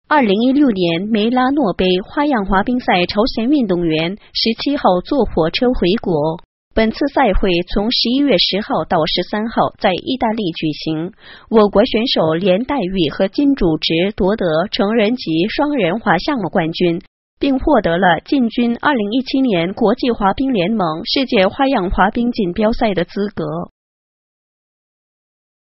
2016年梅拉诺杯花样滑冰赛朝鲜运动员17号坐火车回国。本次赛会从11月10号到13号在意大利举行。我国选手连黛玉和金主植夺得成人及双人滑项目冠军，并获得了进军2017年国际滑冰联盟世界花样滑冰锦标赛的资格。